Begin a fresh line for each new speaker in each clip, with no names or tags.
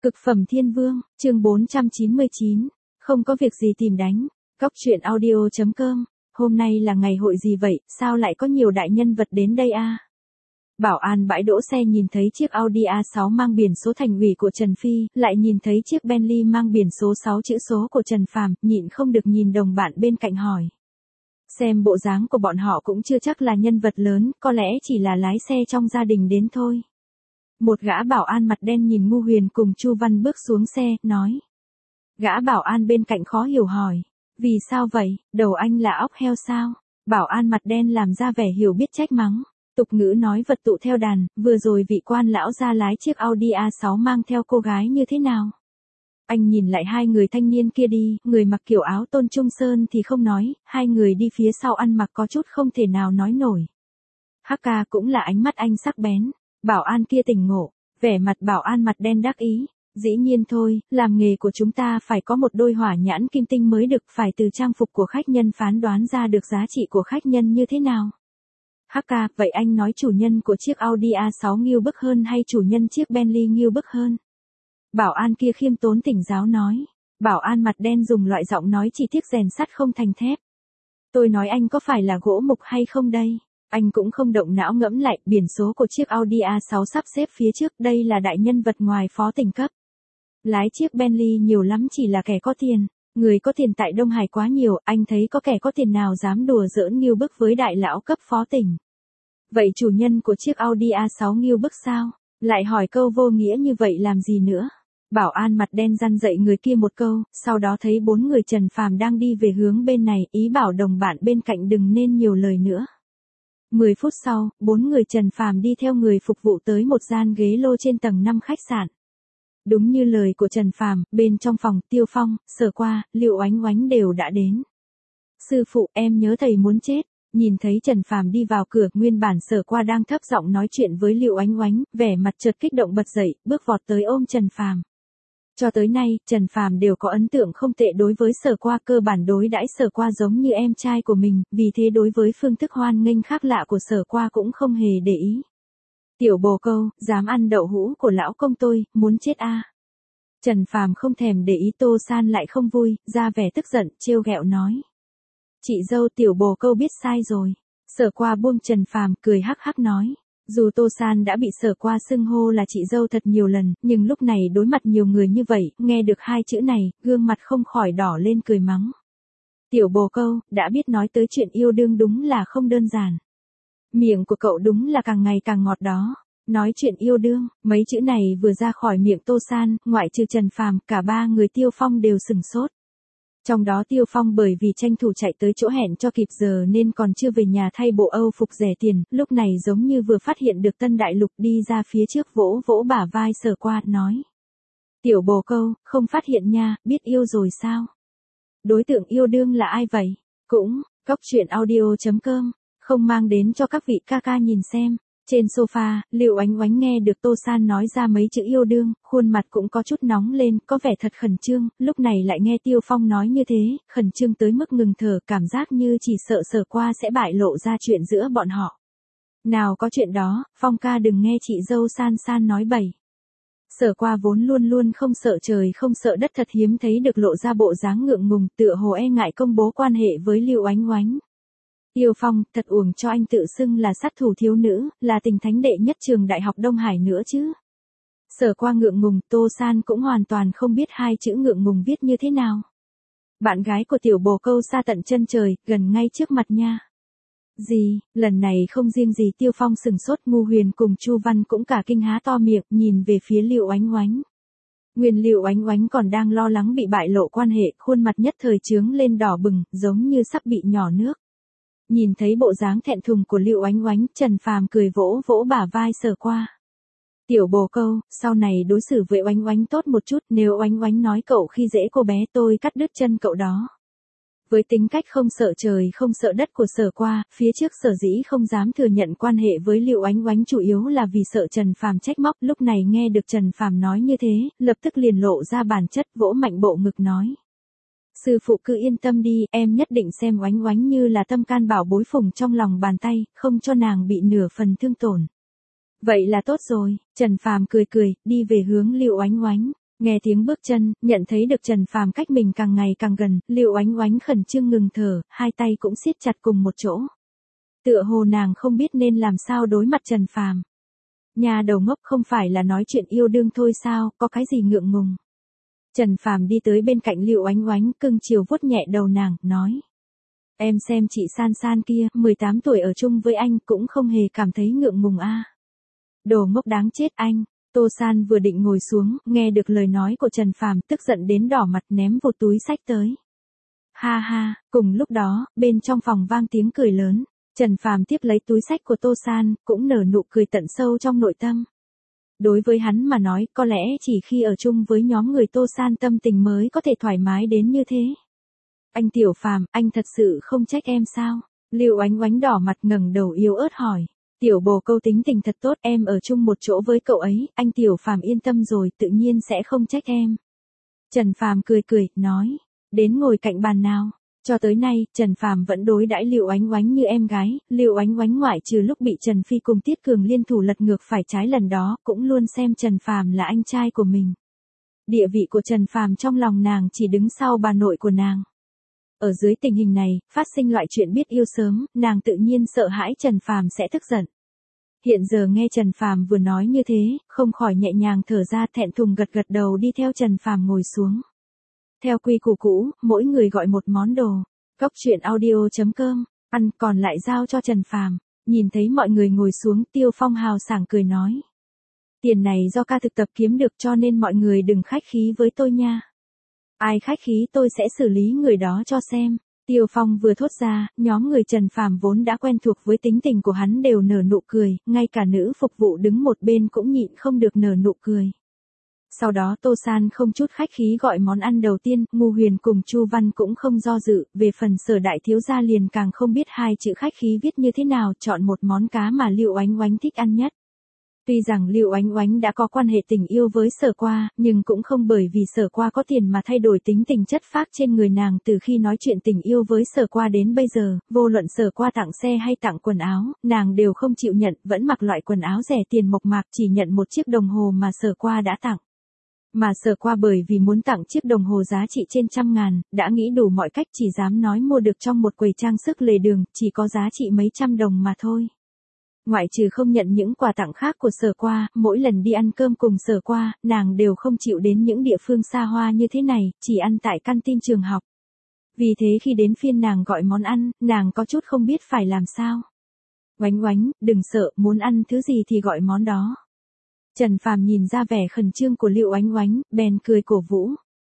Cực phẩm thiên vương, chương 499. Không có việc gì tìm đánh. Cóc truyện audio.com. Hôm nay là ngày hội gì vậy, sao lại có nhiều đại nhân vật đến đây a? Bảo an bãi đỗ xe nhìn thấy chiếc Audi A6 mang biển số thành ủy của Trần Phi, lại nhìn thấy chiếc Bentley mang biển số 6 chữ số của Trần Phàm, nhịn không được nhìn đồng bạn bên cạnh hỏi. Xem bộ dáng của bọn họ cũng chưa chắc là nhân vật lớn, có lẽ chỉ là lái xe trong gia đình đến thôi. Một gã bảo an mặt đen nhìn Ngu Huyền cùng Chu Văn bước xuống xe, nói. Gã bảo an bên cạnh khó hiểu hỏi. Vì sao vậy, đầu anh là óc heo sao? Bảo an mặt đen làm ra vẻ hiểu biết trách mắng. Tục ngữ nói vật tụ theo đàn, vừa rồi vị quan lão ra lái chiếc Audi A6 mang theo cô gái như thế nào? Anh nhìn lại hai người thanh niên kia đi, người mặc kiểu áo Tôn Trung Sơn thì không nói, hai người đi phía sau ăn mặc có chút không thể nào nói nổi. Hắc ca cũng là ánh mắt anh sắc bén. Bảo an kia tỉnh ngộ, vẻ mặt bảo an mặt đen đắc ý. Dĩ nhiên thôi, làm nghề của chúng ta phải có một đôi hỏa nhãn kim tinh mới được, phải từ trang phục của khách nhân phán đoán ra được giá trị của khách nhân như thế nào. Hắc ca, vậy anh nói chủ nhân của chiếc Audi A6 nghiêu bức hơn hay chủ nhân chiếc Bentley nghiêu bức hơn? Bảo an kia khiêm tốn tỉnh giáo nói. Bảo an mặt đen dùng loại giọng nói chỉ tiếc rèn sắt không thành thép. Tôi nói anh có phải là gỗ mục hay không đây? Anh cũng không động não ngẫm lại, biển số của chiếc Audi A6 sắp xếp phía trước, đây là đại nhân vật ngoài phó tỉnh cấp. Lái chiếc Bentley nhiều lắm chỉ là kẻ có tiền, người có tiền tại Đông Hải quá nhiều, anh thấy có kẻ có tiền nào dám đùa giỡn nghiêu bức với đại lão cấp phó tỉnh. Vậy chủ nhân của chiếc Audi A6 nghiêu bức sao? Lại hỏi câu vô nghĩa như vậy làm gì nữa? Bảo an mặt đen răn dạy người kia một câu, sau đó thấy bốn người Trần Phàm đang đi về hướng bên này, ý bảo đồng bạn bên cạnh đừng nên nhiều lời nữa. 10 phút sau, bốn người Trần Phàm đi theo người phục vụ tới một gian ghế lô trên tầng 5 khách sạn. Đúng như lời của Trần Phàm, bên trong phòng, Tiêu Phong, Sở Qua, Liệu Oánh Oánh đều đã đến. Sư phụ, em nhớ thầy muốn chết. Nhìn thấy Trần Phàm đi vào cửa, nguyên bản Sở Qua đang thấp giọng nói chuyện với Liệu Oánh Oánh, vẻ mặt chợt kích động bật dậy, bước vọt tới ôm Trần Phàm. Cho tới nay, Trần Phàm đều có ấn tượng không tệ đối với Sở Qua, cơ bản đối đãi Sở Qua giống như em trai của mình, vì thế đối với phương thức hoan nghênh khác lạ của Sở Qua cũng không hề để ý. Tiểu bồ câu, dám ăn đậu hũ của lão công tôi, muốn chết a. Trần Phàm không thèm để ý, Tô San lại không vui, ra vẻ tức giận, trêu ghẹo nói. Chị dâu, tiểu bồ câu biết sai rồi. Sở Qua buông Trần Phàm, cười hắc hắc nói. Dù Tô San đã bị Sở Qua xưng hô là chị dâu thật nhiều lần, nhưng lúc này đối mặt nhiều người như vậy, nghe được hai chữ này, gương mặt không khỏi đỏ lên cười mắng. Tiểu bồ câu, đã biết nói tới chuyện yêu đương đúng là không đơn giản. Miệng của cậu đúng là càng ngày càng ngọt đó. Nói chuyện yêu đương, mấy chữ này vừa ra khỏi miệng Tô San, ngoại trừ Trần Phàm, cả ba người Tiêu Phong đều sừng sốt. Trong đó Tiêu Phong bởi vì tranh thủ chạy tới chỗ hẹn cho kịp giờ nên còn chưa về nhà thay bộ Âu phục rẻ tiền, lúc này giống như vừa phát hiện được tân đại lục, đi ra phía trước vỗ vỗ bả vai Sở Qua, nói. Tiểu bồ câu, không phát hiện nha, biết yêu rồi sao? Đối tượng yêu đương là ai vậy? Cũng, cóc truyện audio.com, không mang đến cho các vị ca ca nhìn xem. Trên sofa, Liệu Oánh Oánh nghe được Tô San nói ra mấy chữ yêu đương, khuôn mặt cũng có chút nóng lên, có vẻ thật khẩn trương, lúc này lại nghe Tiêu Phong nói như thế, khẩn trương tới mức ngừng thở, cảm giác như chỉ sợ Sở Qua sẽ bại lộ ra chuyện giữa bọn họ. Nào có chuyện đó, Phong ca đừng nghe chị dâu San San nói bậy. Sở Qua vốn luôn luôn không sợ trời không sợ đất, thật hiếm thấy được lộ ra bộ dáng ngượng ngùng, tựa hồ e ngại công bố quan hệ với Liệu Oánh Oánh. Tiêu Phong, thật uổng cho anh tự xưng là sát thủ thiếu nữ, là tình thánh đệ nhất trường đại học Đông Hải nữa chứ. Sở Qua ngượng ngùng, Tô San cũng hoàn toàn không biết hai chữ ngượng ngùng viết như thế nào. Bạn gái của tiểu bồ câu xa tận chân trời, gần ngay trước mặt nha. Gì, lần này không riêng gì Tiêu Phong sừng sốt, Ngu Huyền cùng Chu Văn cũng cả kinh há to miệng, nhìn về phía Liệu Oánh Oánh. Nguyên Liệu Oánh Oánh còn đang lo lắng bị bại lộ quan hệ, khuôn mặt nhất thời chướng lên đỏ bừng, giống như sắp bị nhỏ nước. Nhìn thấy bộ dáng thẹn thùng của Liệu Oánh Oánh, Trần Phàm cười vỗ vỗ bả vai Sở Qua. Tiểu bồ câu, sau này đối xử với Oánh Oánh tốt một chút, nếu Oánh Oánh nói cậu khi dễ cô bé tôi cắt đứt chân cậu đó. Với tính cách không sợ trời không sợ đất của Sở Qua, phía trước sở dĩ không dám thừa nhận quan hệ với Liệu Oánh Oánh chủ yếu là vì sợ Trần Phàm trách móc, lúc này nghe được Trần Phàm nói như thế, lập tức liền lộ ra bản chất, vỗ mạnh bộ ngực nói. Sư phụ cứ yên tâm đi, em nhất định xem Oánh Oánh như là tâm can bảo bối phùng trong lòng bàn tay, không cho nàng bị nửa phần thương tổn. Vậy là tốt rồi, Trần Phàm cười cười, đi về hướng Liệu Oánh Oánh. Nghe tiếng bước chân, nhận thấy được Trần Phàm cách mình càng ngày càng gần, Lưu Oánh Oánh khẩn trương ngừng thở, hai tay cũng siết chặt cùng một chỗ. Tựa hồ nàng không biết nên làm sao đối mặt Trần Phàm. Nhà đầu ngốc, không phải là nói chuyện yêu đương thôi sao, có cái gì ngượng ngùng. Trần Phàm đi tới bên cạnh Lưu Oánh Oánh, cưng chiều vuốt nhẹ đầu nàng, nói. Em xem chị San San kia, 18 tuổi ở chung với anh cũng không hề cảm thấy ngượng ngùng a. Đồ ngốc đáng chết anh. Tô San vừa định ngồi xuống, nghe được lời nói của Trần Phàm, tức giận đến đỏ mặt ném vội túi xách tới. Ha ha, cùng lúc đó, bên trong phòng vang tiếng cười lớn. Trần Phàm tiếp lấy túi xách của Tô San, cũng nở nụ cười tận sâu trong nội tâm. Đối với hắn mà nói, có lẽ chỉ khi ở chung với nhóm người Tô San tâm tình mới có thể thoải mái đến như thế. Anh Tiểu Phàm, anh thật sự không trách em sao? Lưu Oánh Oánh đỏ mặt ngẩng đầu yếu ớt hỏi. Tiểu bồ câu tính tình thật tốt, em ở chung một chỗ với cậu ấy, anh Tiểu Phàm yên tâm rồi, tự nhiên sẽ không trách em. Trần Phàm cười cười, nói. Đến ngồi cạnh bàn nào. Cho tới nay, Trần Phàm vẫn đối đãi Lưu Oánh Oánh như em gái, Lưu Oánh Oánh ngoại trừ lúc bị Trần Phi cùng Tiết Cường liên thủ lật ngược phải trái lần đó, cũng luôn xem Trần Phàm là anh trai của mình. Địa vị của Trần Phàm trong lòng nàng chỉ đứng sau bà nội của nàng. Ở dưới tình hình này, phát sinh loại chuyện biết yêu sớm, nàng tự nhiên sợ hãi Trần Phàm sẽ tức giận. Hiện giờ nghe Trần Phàm vừa nói như thế, không khỏi nhẹ nhàng thở ra, thẹn thùng gật gật đầu đi theo Trần Phàm ngồi xuống. Theo quy củ cũ, mỗi người gọi một món đồ. Cốc truyện audio.com, ăn còn lại giao cho Trần Phàm. Nhìn thấy mọi người ngồi xuống, Tiêu Phong hào sảng cười nói. Tiền này do ca thực tập kiếm được, cho nên mọi người đừng khách khí với tôi nha. Ai khách khí tôi sẽ xử lý người đó cho xem. Tiêu Phong vừa thốt ra, nhóm người Trần Phàm vốn đã quen thuộc với tính tình của hắn đều nở nụ cười, ngay cả nữ phục vụ đứng một bên cũng nhịn không được nở nụ cười. Sau đó Tô San không chút khách khí gọi món ăn đầu tiên, Ngô Huyền cùng Chu Văn cũng không do dự, về phần Sở đại thiếu gia liền càng không biết hai chữ khách khí viết như thế nào, chọn một món cá mà Lưu Oánh Oánh thích ăn nhất. Tuy rằng Lưu Oánh Oánh đã có quan hệ tình yêu với Sở Qua, nhưng cũng không bởi vì Sở Qua có tiền mà thay đổi tính tình chất phác trên người nàng. Từ khi nói chuyện tình yêu với Sở Qua đến bây giờ, vô luận Sở Qua tặng xe hay tặng quần áo, nàng đều không chịu nhận, vẫn mặc loại quần áo rẻ tiền mộc mạc, chỉ nhận một chiếc đồng hồ mà Sở Qua đã tặng. Mà Sở Qua bởi vì muốn tặng chiếc đồng hồ giá trị trên 100.000, đã nghĩ đủ mọi cách, chỉ dám nói mua được trong một quầy trang sức lề đường, chỉ có giá trị mấy trăm đồng mà thôi. Ngoại trừ không nhận những quà tặng khác của Sở Qua, mỗi lần đi ăn cơm cùng Sở Qua, nàng đều không chịu đến những địa phương xa hoa như thế này, chỉ ăn tại canteen trường học. Vì thế khi đến phiên nàng gọi món ăn, nàng có chút không biết phải làm sao. Oánh Oánh, đừng sợ, muốn ăn thứ gì thì gọi món đó. Trần Phàm nhìn ra vẻ khẩn trương của Lưu Oánh Oánh, bèn cười cổ vũ.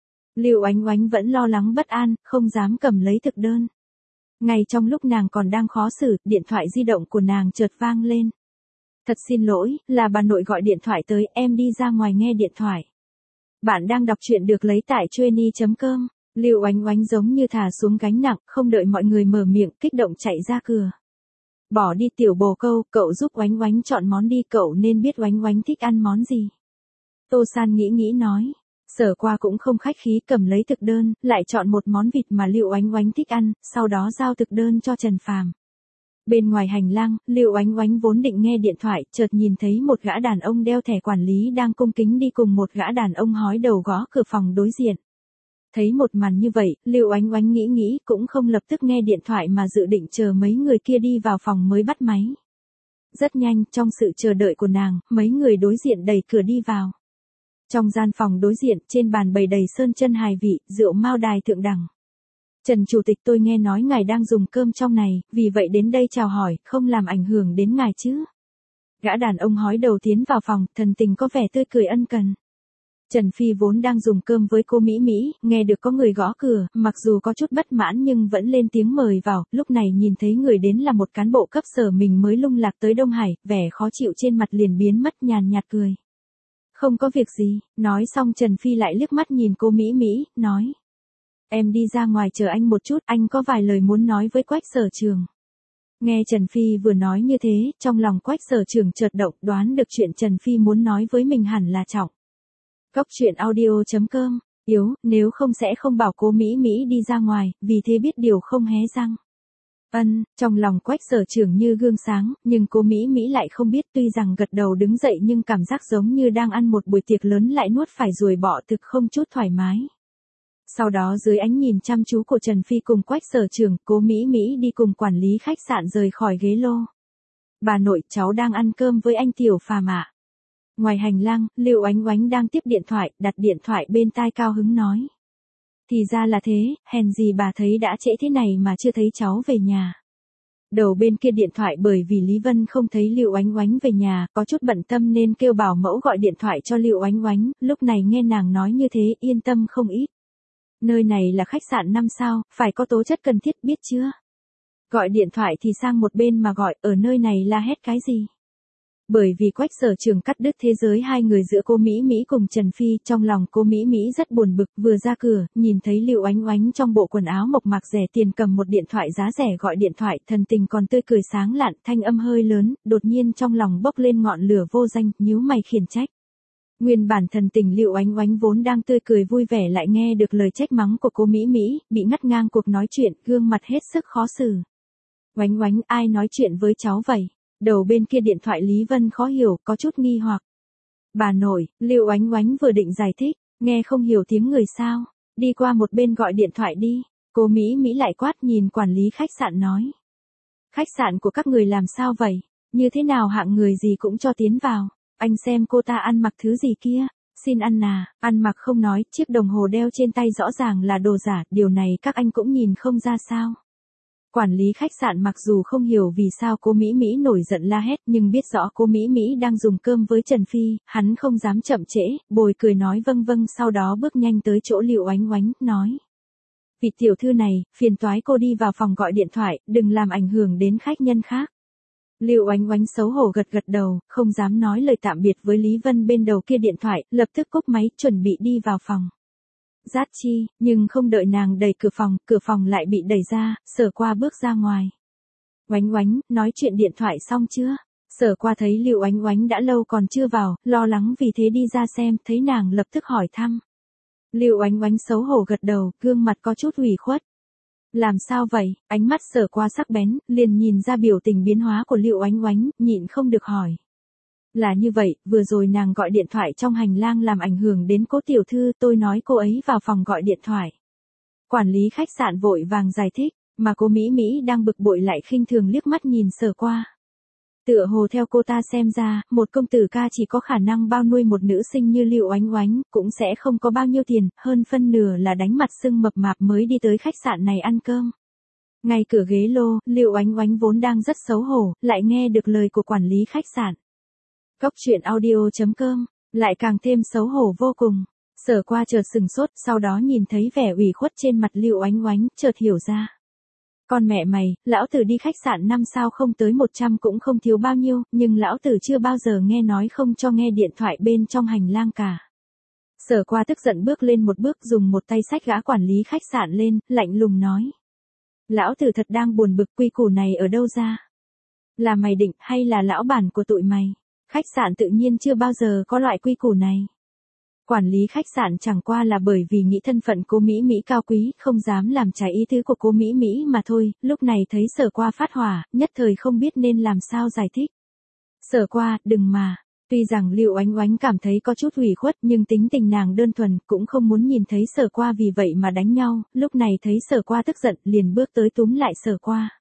Lưu Oánh Oánh vẫn lo lắng bất an, không dám cầm lấy thực đơn. Ngay trong lúc nàng còn đang khó xử, điện thoại di động của nàng chợt vang lên. Thật xin lỗi, là bà nội gọi điện thoại tới, em đi ra ngoài nghe điện thoại. Bạn đang đọc truyện được lấy tại Chueny.com. Lưu Oánh Oánh giống như thả xuống gánh nặng, không đợi mọi người mở miệng, kích động chạy ra cửa. Bỏ đi tiểu bồ câu, cậu giúp Oánh Oánh chọn món đi, cậu nên biết Oánh Oánh thích ăn món gì. Tô San nghĩ nói. Sở Qua cũng không khách khí, cầm lấy thực đơn, lại chọn một món vịt mà Lưu Oánh Oánh thích ăn, sau đó giao thực đơn cho Trần Phàm. Bên ngoài hành lang, Lưu Oánh Oánh vốn định nghe điện thoại, chợt nhìn thấy một gã đàn ông đeo thẻ quản lý đang cung kính đi cùng một gã đàn ông hói đầu gõ cửa phòng đối diện. Thấy một màn như vậy, Lưu Oánh Oánh nghĩ cũng không lập tức nghe điện thoại mà dự định chờ mấy người kia đi vào phòng mới bắt máy. Rất nhanh, trong sự chờ đợi của nàng, mấy người đối diện đẩy cửa đi vào. Trong gian phòng đối diện, trên bàn bày đầy sơn chân hài vị, rượu mao đài thượng đẳng. Trần Chủ tịch, tôi nghe nói ngài đang dùng cơm trong này, vì vậy đến đây chào hỏi, không làm ảnh hưởng đến ngài chứ. Gã đàn ông hói đầu tiến vào phòng, thần tình có vẻ tươi cười ân cần. Trần Phi vốn đang dùng cơm với cô Mỹ, nghe được có người gõ cửa, mặc dù có chút bất mãn nhưng vẫn lên tiếng mời vào, lúc này nhìn thấy người đến là một cán bộ cấp sở mình mới lung lạc tới Đông Hải, vẻ khó chịu trên mặt liền biến mất, nhàn nhạt cười. Không có việc gì, nói xong Trần Phi lại liếc mắt nhìn cô Mỹ, nói. Em đi ra ngoài chờ anh một chút, anh có vài lời muốn nói với Quách Sở Trường. Nghe Trần Phi vừa nói như thế, trong lòng Quách Sở Trường chợt động, đoán được chuyện Trần Phi muốn nói với mình hẳn là trọng. Cốc truyện audio.com, nếu không sẽ không bảo cô Mỹ đi ra ngoài, vì thế biết điều không hé răng. Trong lòng Quách Sở Trường như gương sáng, nhưng cô Mỹ Mỹ lại không biết, tuy rằng gật đầu đứng dậy nhưng cảm giác giống như đang ăn một buổi tiệc lớn lại nuốt phải ruồi bọ thực không chút thoải mái. Sau đó dưới ánh nhìn chăm chú của Trần Phi cùng Quách Sở Trường, cô Mỹ Mỹ đi cùng quản lý khách sạn rời khỏi ghế lô. Bà nội, cháu đang ăn cơm với anh Tiểu Phàm ạ. Ngoài hành lang, Lưu Oánh Oánh đang tiếp điện thoại, đặt điện thoại bên tai cao hứng nói. Thì ra là thế, hèn gì bà thấy đã trễ thế này mà chưa thấy cháu về nhà. Đầu bên kia điện thoại bởi vì Lý Vân không thấy Lưu Oánh Oánh về nhà, có chút bận tâm nên kêu bảo mẫu gọi điện thoại cho Lưu Oánh Oánh, lúc này nghe nàng nói như thế yên tâm không ít. Nơi này là khách sạn 5 sao, phải có tố chất cần thiết biết chưa? Gọi điện thoại thì sang một bên mà gọi, ở nơi này la hét cái gì? Bởi vì Quách Sở Trường cắt đứt thế giới hai người giữa cô Mỹ Mỹ cùng Trần Phi, trong lòng cô Mỹ Mỹ rất buồn bực, vừa ra cửa, nhìn thấy Lưu Oánh Oánh trong bộ quần áo mộc mạc rẻ tiền cầm một điện thoại giá rẻ gọi điện thoại, thần tình còn tươi cười sáng lạn, thanh âm hơi lớn, đột nhiên trong lòng bốc lên ngọn lửa vô danh, nhíu mày khiển trách. Nguyên bản thần tình Lưu Oánh Oánh vốn đang tươi cười vui vẻ lại nghe được lời trách mắng của cô Mỹ Mỹ, bị ngắt ngang cuộc nói chuyện, gương mặt hết sức khó xử. Oánh Oánh, ai nói chuyện với cháu vậy? Đầu bên kia điện thoại Lý Vân khó hiểu, có chút nghi hoặc. Bà nội, Lưu Oánh Oánh vừa định giải thích, nghe không hiểu tiếng người sao, đi qua một bên gọi điện thoại đi. Cô Mỹ Mỹ lại quát nhìn quản lý khách sạn nói. Khách sạn của các người làm sao vậy? Như thế nào hạng người gì cũng cho tiến vào? Anh xem cô ta ăn mặc thứ gì kia? Xin ăn à, ăn mặc không nói, chiếc đồng hồ đeo trên tay rõ ràng là đồ giả, điều này các anh cũng nhìn không ra sao? Quản lý khách sạn mặc dù không hiểu vì sao cô Mỹ Mỹ nổi giận la hét nhưng biết rõ cô Mỹ Mỹ đang dùng cơm với Trần Phi, hắn không dám chậm trễ, bồi cười nói vâng vâng sau đó bước nhanh tới chỗ Lưu Oánh Oánh, nói. Vị tiểu thư này, phiền toái cô đi vào phòng gọi điện thoại, đừng làm ảnh hưởng đến khách nhân khác. Lưu Oánh Oánh xấu hổ gật gật đầu, không dám nói lời tạm biệt với Lý Vân bên đầu kia điện thoại, lập tức cúp máy chuẩn bị đi vào phòng. Dát chi, nhưng không đợi nàng đẩy cửa phòng lại bị đẩy ra, Sở Qua bước ra ngoài. Oánh Oánh, nói chuyện điện thoại xong chưa? Sở Qua thấy Lưu Oánh Oánh đã lâu còn chưa vào, lo lắng vì thế đi ra xem, thấy nàng lập tức hỏi thăm. Lưu Oánh Oánh xấu hổ gật đầu, gương mặt có chút ủy khuất. Làm sao vậy? Ánh mắt Sở Qua sắc bén, liền nhìn ra biểu tình biến hóa của Lưu Oánh Oánh, nhịn không được hỏi. Là như vậy, vừa rồi nàng gọi điện thoại trong hành lang làm ảnh hưởng đến cố tiểu thư, tôi nói cô ấy vào phòng gọi điện thoại. Quản lý khách sạn vội vàng giải thích, mà cô Mỹ Mỹ đang bực bội lại khinh thường liếc mắt nhìn Sở Qua. Tựa hồ theo cô ta xem ra, một công tử ca chỉ có khả năng bao nuôi một nữ sinh như Lưu Oánh Oánh, cũng sẽ không có bao nhiêu tiền, hơn phân nửa là đánh mặt sưng mập mạp mới đi tới khách sạn này ăn cơm. Ngay cửa ghế lô, Lưu Oánh Oánh vốn đang rất xấu hổ, lại nghe được lời của quản lý khách sạn. Cốc truyện audio.com, lại càng thêm xấu hổ vô cùng. Sở Qua chợt sừng sốt, sau đó nhìn thấy vẻ ủy khuất trên mặt Lưu Oánh Oánh, chợt hiểu ra. Con mẹ mày, lão tử đi khách sạn 5 sao không tới 100 cũng không thiếu bao nhiêu, nhưng lão tử chưa bao giờ nghe nói không cho nghe điện thoại bên trong hành lang cả. Sở Qua tức giận bước lên một bước dùng một tay xách gã quản lý khách sạn lên, lạnh lùng nói. Lão tử thật đang buồn bực, quy củ này ở đâu ra? Là mày định hay là lão bản của tụi mày? Khách sạn tự nhiên chưa bao giờ có loại quy củ này. Quản lý khách sạn chẳng qua là bởi vì nghĩ thân phận cô Mỹ Mỹ cao quý, không dám làm trái ý tứ của cô Mỹ Mỹ mà thôi, lúc này thấy Sở Qua phát hỏa, nhất thời không biết nên làm sao giải thích. Sở Qua, đừng mà. Tuy rằng Lưu Oánh Oánh cảm thấy có chút ủy khuất nhưng tính tình nàng đơn thuần, cũng không muốn nhìn thấy Sở Qua vì vậy mà đánh nhau, lúc này thấy Sở Qua tức giận, liền bước tới túm lại Sở Qua.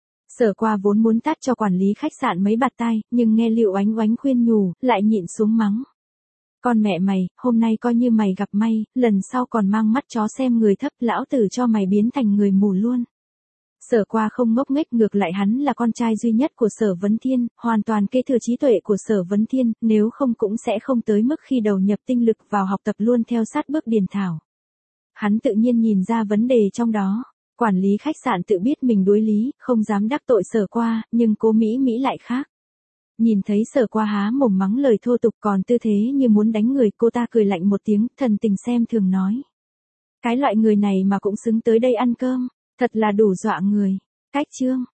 Sở Qua vốn muốn tát cho quản lý khách sạn mấy bạt tai, nhưng nghe Lưu Oánh Oánh khuyên nhủ, lại nhịn xuống mắng. Con mẹ mày, hôm nay coi như mày gặp may, lần sau còn mang mắt chó xem người thấp, lão tử cho mày biến thành người mù luôn. Sở Qua không ngốc nghếch, ngược lại hắn là con trai duy nhất của Sở Vấn Thiên, hoàn toàn kế thừa trí tuệ của Sở Vấn Thiên, nếu không cũng sẽ không tới mức khi đầu nhập tinh lực vào học tập luôn theo sát bước Điền Thảo. Hắn tự nhiên nhìn ra vấn đề trong đó. Quản lý khách sạn tự biết mình đối lý, không dám đắc tội Sở Qua, nhưng cô Mỹ Mỹ lại khác. Nhìn thấy Sở Qua há mồm mắng lời thô tục còn tư thế như muốn đánh người, cô ta cười lạnh một tiếng, thần tình xem thường nói. Cái loại người này mà cũng xứng tới đây ăn cơm, thật là đủ dọa người. Cách chương.